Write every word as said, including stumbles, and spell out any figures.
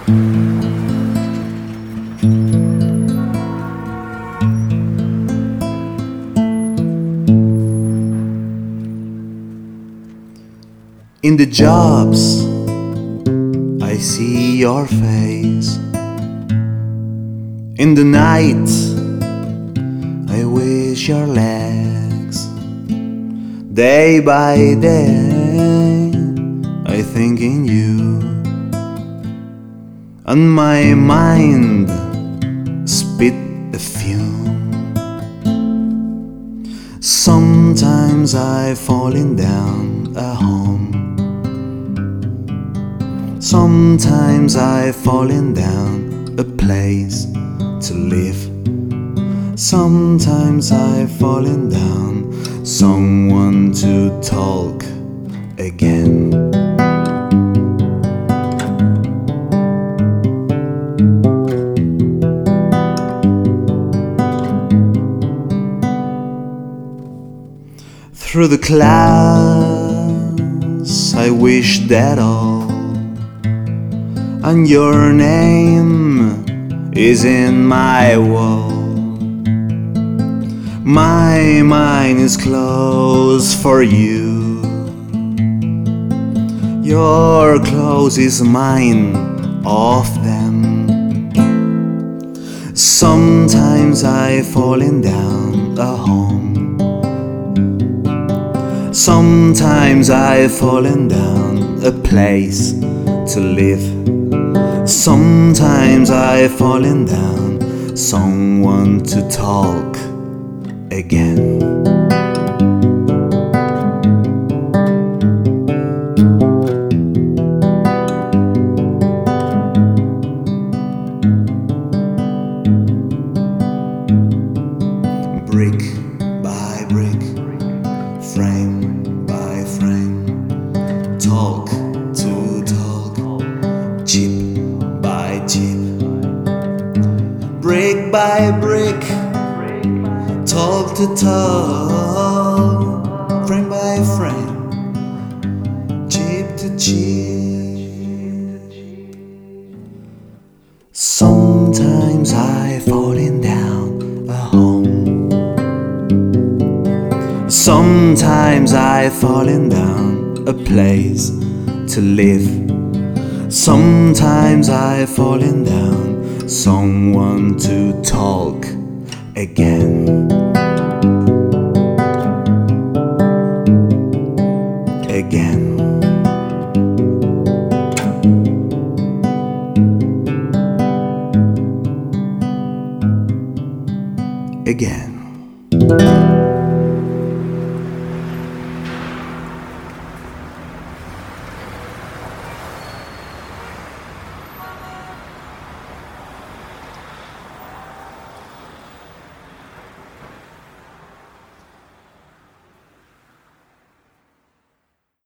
In the jobs, I see your face. In the night, I wish your legs. Day by day, I think in you, and my mind spit a fume. Sometimes I falling down a home. Sometimes I falling down a place to live. Sometimes I falling down someone to talk again. Through the clouds I wish that all, and your name is in my wall. My mind is closed for you. Your clothes is mine of them. Sometimes I falling down a home. Sometimes I falling down a place to live. Sometimes I falling down someone to talk again. Brick by brick, frame by frame, talk to talk, chip by chip, brick by brick, talk to talk, frame by frame, chip to chip. Sometimes I falling down a home. Sometimes I falling down a place to live. Sometimes I falling down someone to talk again. Again. Again.